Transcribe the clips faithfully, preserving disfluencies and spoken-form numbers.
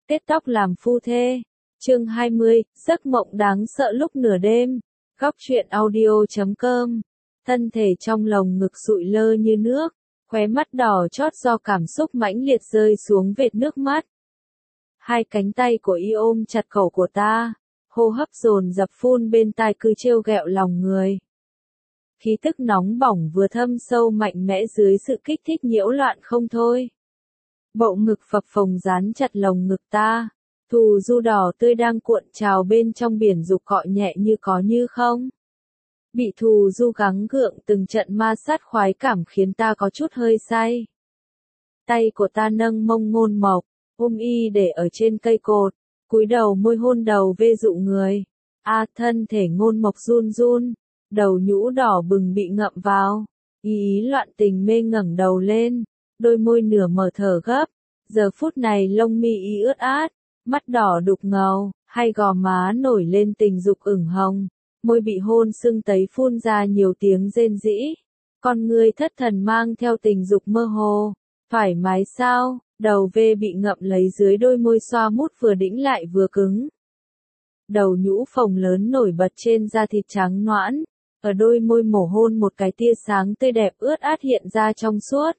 Kết tóc làm phu thê. Chương hai mươi, giấc mộng đáng sợ lúc nửa đêm. Góc truyện audio chấm com. Thân thể trong lồng ngực sụi lơ như nước, khóe mắt đỏ chót do cảm xúc mãnh liệt rơi xuống vệt nước mắt. Hai cánh tay của y ôm chặt cổ của ta, hô hấp dồn dập phun bên tai cứ trêu ghẹo lòng người. Khí tức nóng bỏng vừa thâm sâu mạnh mẽ dưới sự kích thích nhiễu loạn không thôi. Bộ ngực phập phồng dán chặt lồng ngực ta, thù du đỏ tươi đang cuộn trào bên trong biển dục cọ nhẹ như có như không. Bị thù du gắng gượng từng trận ma sát khoái cảm khiến ta có chút hơi say. Tay của ta nâng mông ngôn mộc, ôm y để ở trên cây cột, cúi đầu môi hôn đầu vê dụ người. A à, thân thể ngôn mộc run run, đầu nhũ đỏ bừng bị ngậm vào. Y ý loạn tình mê ngẩng đầu lên, đôi môi nửa mở thở gấp. Giờ phút này lông mi y ướt át, mắt đỏ đục ngầu, hai gò má nổi lên tình dục ửng hồng, môi bị hôn sưng tấy phun ra nhiều tiếng rên rĩ. Con người thất thần mang theo tình dục mơ hồ. Thoải mái sao? Đầu vê bị ngậm lấy dưới đôi môi xoa mút vừa đĩnh lại vừa cứng. Đầu nhũ phồng lớn nổi bật trên da thịt trắng nõn, ở đôi môi mổ hôn một cái tia sáng tươi đẹp ướt át hiện ra trong suốt.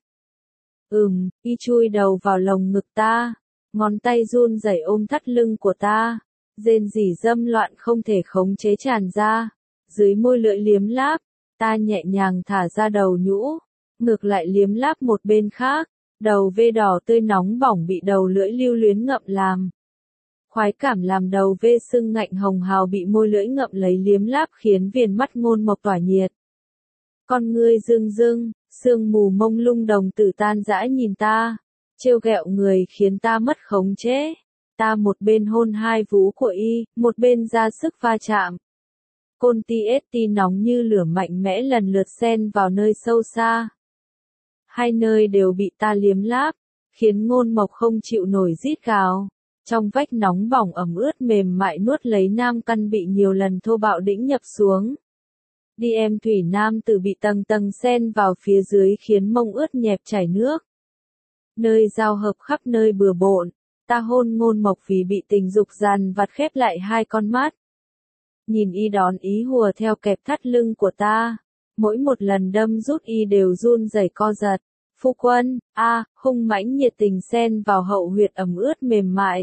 Ừm, y chui đầu vào lồng ngực ta, ngón tay run rẩy ôm thắt lưng của ta, rên rỉ dâm loạn không thể khống chế tràn ra, dưới môi lưỡi liếm láp, ta nhẹ nhàng thả ra đầu nhũ, ngược lại liếm láp một bên khác, đầu vê đỏ tươi nóng bỏng bị đầu lưỡi lưu luyến ngậm làm. Khoái cảm làm đầu vê sưng ngạnh hồng hào bị môi lưỡi ngậm lấy liếm láp khiến viền mắt ngôn mộc tỏa nhiệt. Con ngươi rưng rưng, sương mù mông lung đồng tử tan rã nhìn ta, trêu ghẹo người khiến ta mất khống chế. Ta một bên hôn hai vú của y, một bên ra sức va chạm. Côn ti ết ti nóng như lửa mạnh mẽ lần lượt xen vào nơi sâu xa. Hai nơi đều bị ta liếm láp, khiến ngôn mộc không chịu nổi rít gào. Trong vách nóng bỏng ẩm ướt mềm mại nuốt lấy nam căn bị nhiều lần thô bạo đĩnh nhập xuống. Đi em thủy nam tử bị tầng tầng xen vào phía dưới khiến mông ướt nhẹp chảy nước. Nơi giao hợp khắp nơi bừa bộn, ta hôn ngôn mộc vì bị tình dục dằn vặt khép lại hai con mắt. Nhìn y đón ý hùa theo kẹp thắt lưng của ta, mỗi một lần đâm rút y đều run rẩy co giật. Phu quân, a, à, hung mãnh nhiệt tình xen vào hậu huyệt ẩm ướt mềm mại.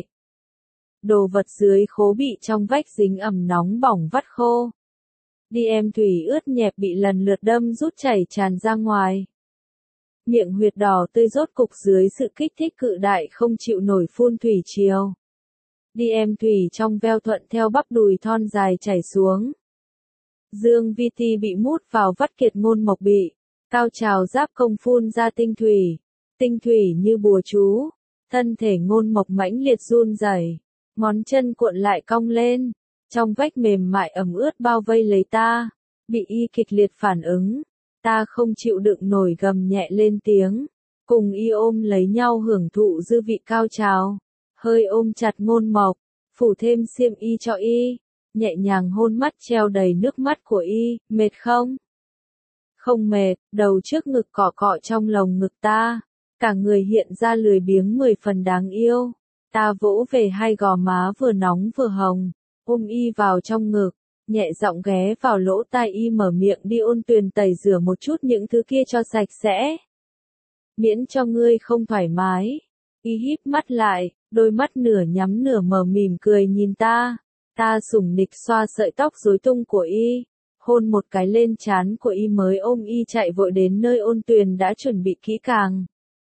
Đồ vật dưới khố bị trong vách dính ẩm nóng bỏng vắt khô. Đi em thủy ướt nhẹp bị lần lượt đâm rút chảy tràn ra ngoài. Miệng huyệt đỏ tươi rốt cục dưới sự kích thích cự đại không chịu nổi phun thủy triều. Đi em thủy trong veo thuận theo bắp đùi thon dài chảy xuống. Dương vi ti bị mút vào vắt kiệt ngôn mộc bị. Cao trào giáp công phun ra tinh thủy. Tinh thủy như bùa chú. Thân thể ngôn mộc mãnh liệt run rẩy, ngón chân cuộn lại cong lên. Trong vách mềm mại ẩm ướt bao vây lấy ta. Bị y kịch liệt phản ứng. Ta không chịu đựng nổi gầm nhẹ lên tiếng. Cùng y ôm lấy nhau hưởng thụ dư vị cao trào. Hơi ôm chặt ngôn mộc. Phủ thêm xiêm y cho y. Nhẹ nhàng hôn mắt treo đầy nước mắt của y. Mệt không? Không mệt, đầu trước ngực cọ cọ trong lồng ngực ta. Cả người hiện ra lười biếng mười phần đáng yêu. Ta vỗ về hai gò má vừa nóng vừa hồng. Ôm y vào trong ngực. Nhẹ giọng ghé vào lỗ tai y mở miệng đi ôn tuyền tẩy rửa một chút những thứ kia cho sạch sẽ. Miễn cho ngươi không thoải mái. Y híp mắt lại, đôi mắt nửa nhắm nửa mở mỉm cười nhìn ta. Ta sủng nịch xoa sợi tóc rối tung của y. Hôn một cái lên trán của y mới ôm y chạy vội đến nơi ôn tuyền đã chuẩn bị kỹ càng.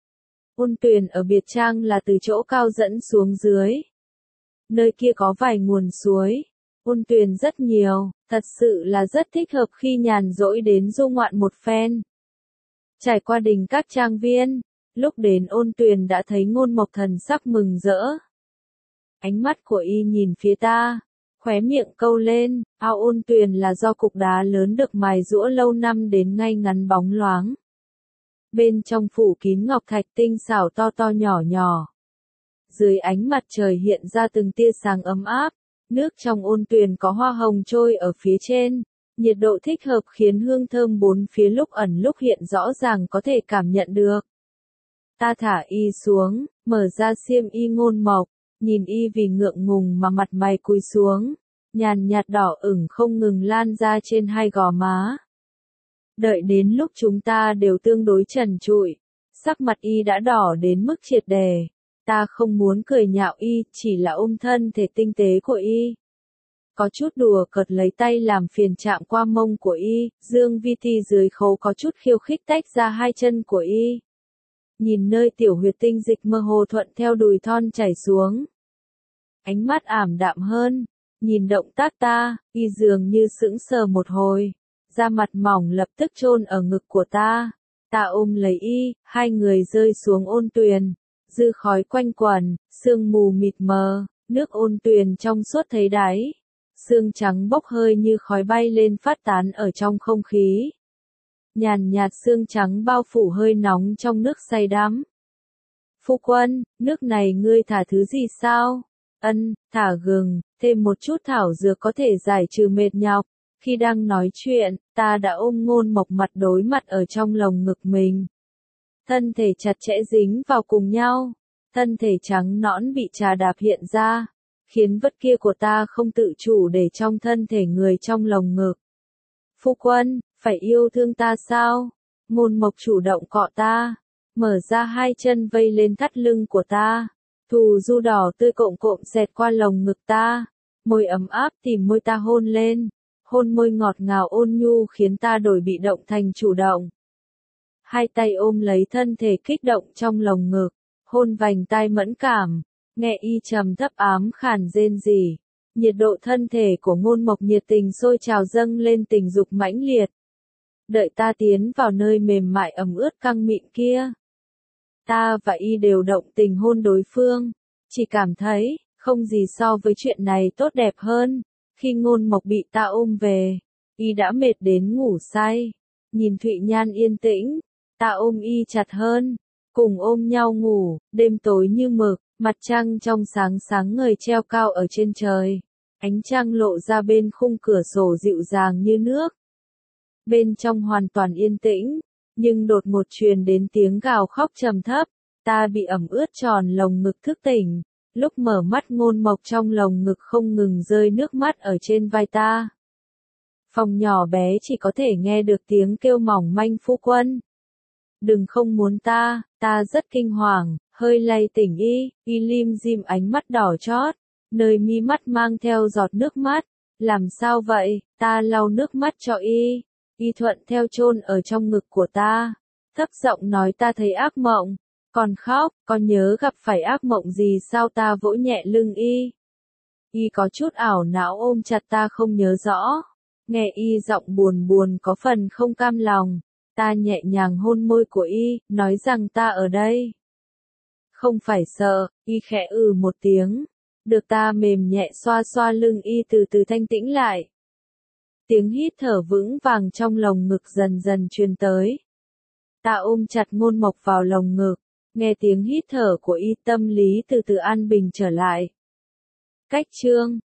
Ôn tuyền ở biệt trang là từ chỗ cao dẫn xuống dưới. Nơi kia có vài nguồn suối. Ôn tuyền rất nhiều, thật sự là rất thích hợp khi nhàn rỗi đến du ngoạn một phen. Trải qua đình các trang viên, lúc đến ôn tuyền đã thấy ngôn mộc thần sắc mừng rỡ. Ánh mắt của y nhìn phía ta, khóe miệng câu lên, ao ôn tuyền là do cục đá lớn được mài giũa lâu năm đến ngay ngắn bóng loáng. Bên trong phủ kín ngọc thạch tinh xảo to to nhỏ nhỏ. Dưới ánh mặt trời hiện ra từng tia sáng ấm áp. Nước trong ôn tuyền có hoa hồng trôi ở phía trên, nhiệt độ thích hợp khiến hương thơm bốn phía lúc ẩn lúc hiện rõ ràng có thể cảm nhận được. Ta thả y xuống, mở ra xiêm y ngôn mộc, nhìn y vì ngượng ngùng mà mặt mày cúi xuống, nhàn nhạt đỏ ửng không ngừng lan ra trên hai gò má. Đợi đến lúc chúng ta đều tương đối trần trụi, sắc mặt y đã đỏ đến mức triệt đề. Ta không muốn cười nhạo y, chỉ là ôm thân thể tinh tế của y. Có chút đùa cợt lấy tay làm phiền chạm qua mông của y, Dương Vi Ti dưới khấu có chút khiêu khích tách ra hai chân của y. Nhìn nơi tiểu huyệt tinh dịch mơ hồ thuận theo đùi thon chảy xuống. Ánh mắt ảm đạm hơn, nhìn động tác ta, y dường như sững sờ một hồi. Da mặt mỏng lập tức chôn ở ngực của ta. Ta ôm lấy y, hai người rơi xuống ôn tuyền. Dư khói quanh quẩn, sương mù mịt mờ, nước ôn tuyền trong suốt thấy đáy. Sương trắng bốc hơi như khói bay lên phát tán ở trong không khí. Nhàn nhạt sương trắng bao phủ hơi nóng trong nước say đắm. Phu quân, nước này ngươi thả thứ gì sao? Ân, thả gừng, thêm một chút thảo dược có thể giải trừ mệt nhọc. Khi đang nói chuyện, ta đã ôm Ngôn Mộc mặt đối mặt ở trong lồng ngực mình. Thân thể chặt chẽ dính vào cùng nhau, thân thể trắng nõn bị trà đạp hiện ra, khiến vật kia của ta không tự chủ để trong thân thể người trong lồng ngực. Phu quân, phải yêu thương ta sao? Ngôn Mộc chủ động cọ ta, mở ra hai chân vây lên thắt lưng của ta, thù du đỏ tươi cộm cộm xẹt qua lồng ngực ta, môi ấm áp tìm môi ta hôn lên. Hôn môi ngọt ngào ôn nhu khiến ta đổi bị động thành chủ động. Hai tay ôm lấy thân thể kích động trong lồng ngực, hôn vành tai mẫn cảm, nghe y trầm thấp ám khàn rên rỉ. Nhiệt độ thân thể của Ngôn Mộc nhiệt tình sôi trào dâng lên tình dục mãnh liệt. Đợi ta tiến vào nơi mềm mại ẩm ướt căng mịn kia. Ta và y đều động tình hôn đối phương, chỉ cảm thấy, không gì so với chuyện này tốt đẹp hơn. Khi Ngôn Mộc bị ta ôm về, y đã mệt đến ngủ say. Nhìn Thụy Nhan yên tĩnh, ta ôm y chặt hơn, cùng ôm nhau ngủ, đêm tối như mực, mặt trăng trong sáng sáng ngời treo cao ở trên trời. Ánh trăng lộ ra bên khung cửa sổ dịu dàng như nước. Bên trong hoàn toàn yên tĩnh, nhưng đột ngột truyền đến tiếng gào khóc trầm thấp, ta bị ẩm ướt tròn lồng ngực thức tỉnh. Lúc mở mắt Ngôn Mộc trong lồng ngực không ngừng rơi nước mắt ở trên vai ta. Phòng nhỏ bé chỉ có thể nghe được tiếng kêu mỏng manh phu quân. Đừng không muốn ta, ta rất kinh hoàng, hơi lay tỉnh y, y lim dim ánh mắt đỏ chót, nơi mi mắt mang theo giọt nước mắt. Làm sao vậy, ta lau nước mắt cho y, y thuận theo chôn ở trong ngực của ta. Thấp giọng nói ta thấy ác mộng. Còn khóc, con nhớ gặp phải ác mộng gì sao ta vỗ nhẹ lưng y. Y có chút ảo não ôm chặt ta không nhớ rõ. Nghe y giọng buồn buồn có phần không cam lòng. Ta nhẹ nhàng hôn môi của y, nói rằng ta ở đây. Không phải sợ, y khẽ ừ một tiếng. Được ta mềm nhẹ xoa xoa lưng y từ từ thanh tĩnh lại. Tiếng hít thở vững vàng trong lồng ngực dần dần truyền tới. Ta ôm chặt Ngôn Mộc vào lồng ngực. Nghe tiếng hít thở của y tâm lý từ từ an bình trở lại. Cách chương